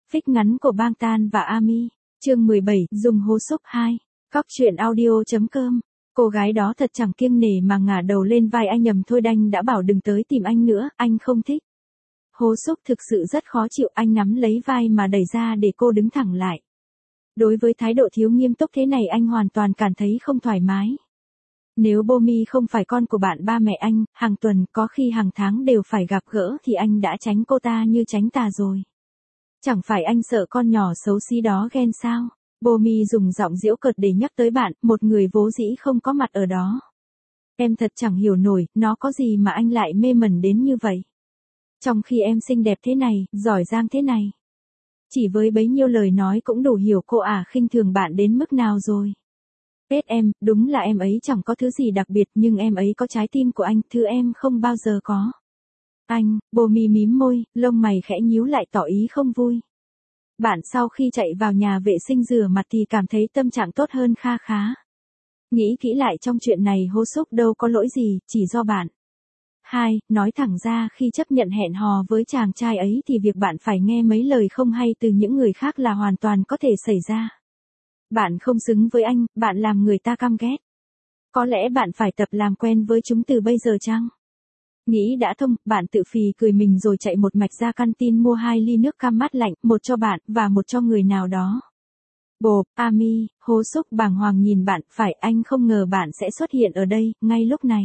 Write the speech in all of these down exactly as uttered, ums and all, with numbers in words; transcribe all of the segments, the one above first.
Phích ngắn của Bang Tan và Ami. Chương mười bảy, dùng hố xúc hai. Cóc truyện audio.com. Cô gái đó thật chẳng kiêng nể mà ngả đầu lên vai anh. Nhầm thôi, đanh đã bảo đừng tới tìm anh nữa, anh không thích. Hố xúc thực sự rất khó chịu, anh nắm lấy vai mà đẩy ra để cô đứng thẳng lại. Đối với thái độ thiếu nghiêm túc thế này anh hoàn toàn cảm thấy không thoải mái. Nếu Bomi không phải con của bạn ba mẹ anh, hàng tuần, có khi hàng tháng đều phải gặp gỡ thì anh đã tránh cô ta như tránh tà rồi. Chẳng phải anh sợ con nhỏ xấu xí đó ghen sao? Bomi dùng giọng giễu cợt để nhắc tới bạn, một người vốn dĩ không có mặt ở đó. Em thật chẳng hiểu nổi, nó có gì mà anh lại mê mẩn đến như vậy. Trong khi em xinh đẹp thế này, giỏi giang thế này. Chỉ với bấy nhiêu lời nói cũng đủ hiểu cô ả khinh thường bạn đến mức nào rồi. Pết em, đúng là em ấy chẳng có thứ gì đặc biệt nhưng em ấy có trái tim của anh, thứ em không bao giờ có. Anh, Bomi mím môi, lông mày khẽ nhíu lại tỏ ý không vui. Bạn sau khi chạy vào nhà vệ sinh rửa mặt thì cảm thấy tâm trạng tốt hơn kha khá. Nghĩ kỹ lại trong chuyện này hố xúc đâu có lỗi gì, chỉ do bạn. Hai, nói thẳng ra khi chấp nhận hẹn hò với chàng trai ấy thì việc bạn phải nghe mấy lời không hay từ những người khác là hoàn toàn có thể xảy ra. Bạn không xứng với anh, bạn làm người ta căm ghét. Có lẽ bạn phải tập làm quen với chúng từ bây giờ chăng? Nghĩ đã thông, bạn tự phì cười mình rồi chạy một mạch ra canteen mua hai ly nước cam mát lạnh, một cho bạn, và một cho người nào đó. Bộp, Ami, hố xúc bàng hoàng nhìn bạn, phải anh không ngờ bạn sẽ xuất hiện ở đây, ngay lúc này.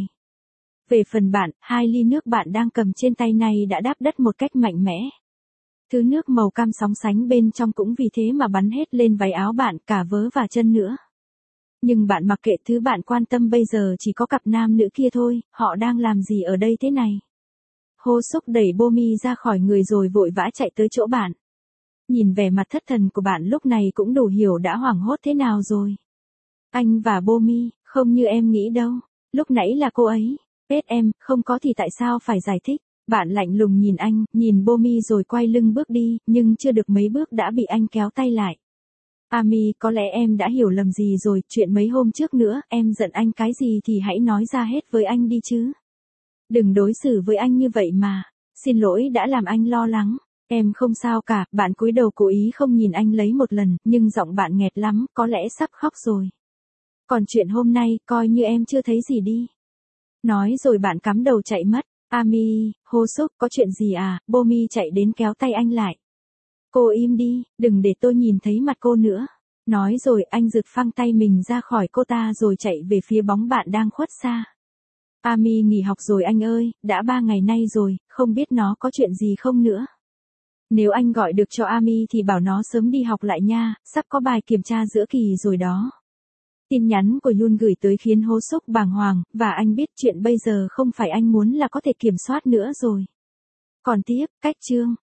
Về phần bạn, hai ly nước bạn đang cầm trên tay này đã đáp đất một cách mạnh mẽ. Thứ nước màu cam sóng sánh bên trong cũng vì thế mà bắn hết lên váy áo bạn, cả vớ và chân nữa. Nhưng bạn mặc kệ, thứ bạn quan tâm bây giờ chỉ có cặp nam nữ kia thôi, họ đang làm gì ở đây thế này. Hố xúc đẩy Bomi ra khỏi người rồi vội vã chạy tới chỗ bạn. Nhìn vẻ mặt thất thần của bạn lúc này cũng đủ hiểu đã hoảng hốt thế nào rồi. Anh và Bomi, không như em nghĩ đâu, lúc nãy là cô ấy. Pết em, không có thì tại sao phải giải thích. Bạn lạnh lùng nhìn anh, nhìn Bomi rồi quay lưng bước đi, nhưng chưa được mấy bước đã bị anh kéo tay lại. Ami, có lẽ em đã hiểu lầm gì rồi, chuyện mấy hôm trước nữa, em giận anh cái gì thì hãy nói ra hết với anh đi chứ. Đừng đối xử với anh như vậy mà, xin lỗi đã làm anh lo lắng. Em không sao cả, bạn cúi đầu cố ý không nhìn anh lấy một lần, nhưng giọng bạn nghẹt lắm, có lẽ sắp khóc rồi. Còn chuyện hôm nay, coi như em chưa thấy gì đi. Nói rồi bạn cắm đầu chạy mất. Ami, hố xúc, có chuyện gì à? Bomi chạy đến kéo tay anh lại. Cô im đi, đừng để tôi nhìn thấy mặt cô nữa. Nói rồi anh giật phăng tay mình ra khỏi cô ta rồi chạy về phía bóng bạn đang khuất xa. Ami nghỉ học rồi anh ơi, đã ba ngày nay rồi, không biết nó có chuyện gì không nữa. Nếu anh gọi được cho Ami thì bảo nó sớm đi học lại nha, sắp có bài kiểm tra giữa kỳ rồi đó. Tin nhắn của Yun gửi tới khiến hố xúc bàng hoàng, và anh biết chuyện bây giờ không phải anh muốn là có thể kiểm soát nữa rồi. Còn tiếp, cách chương.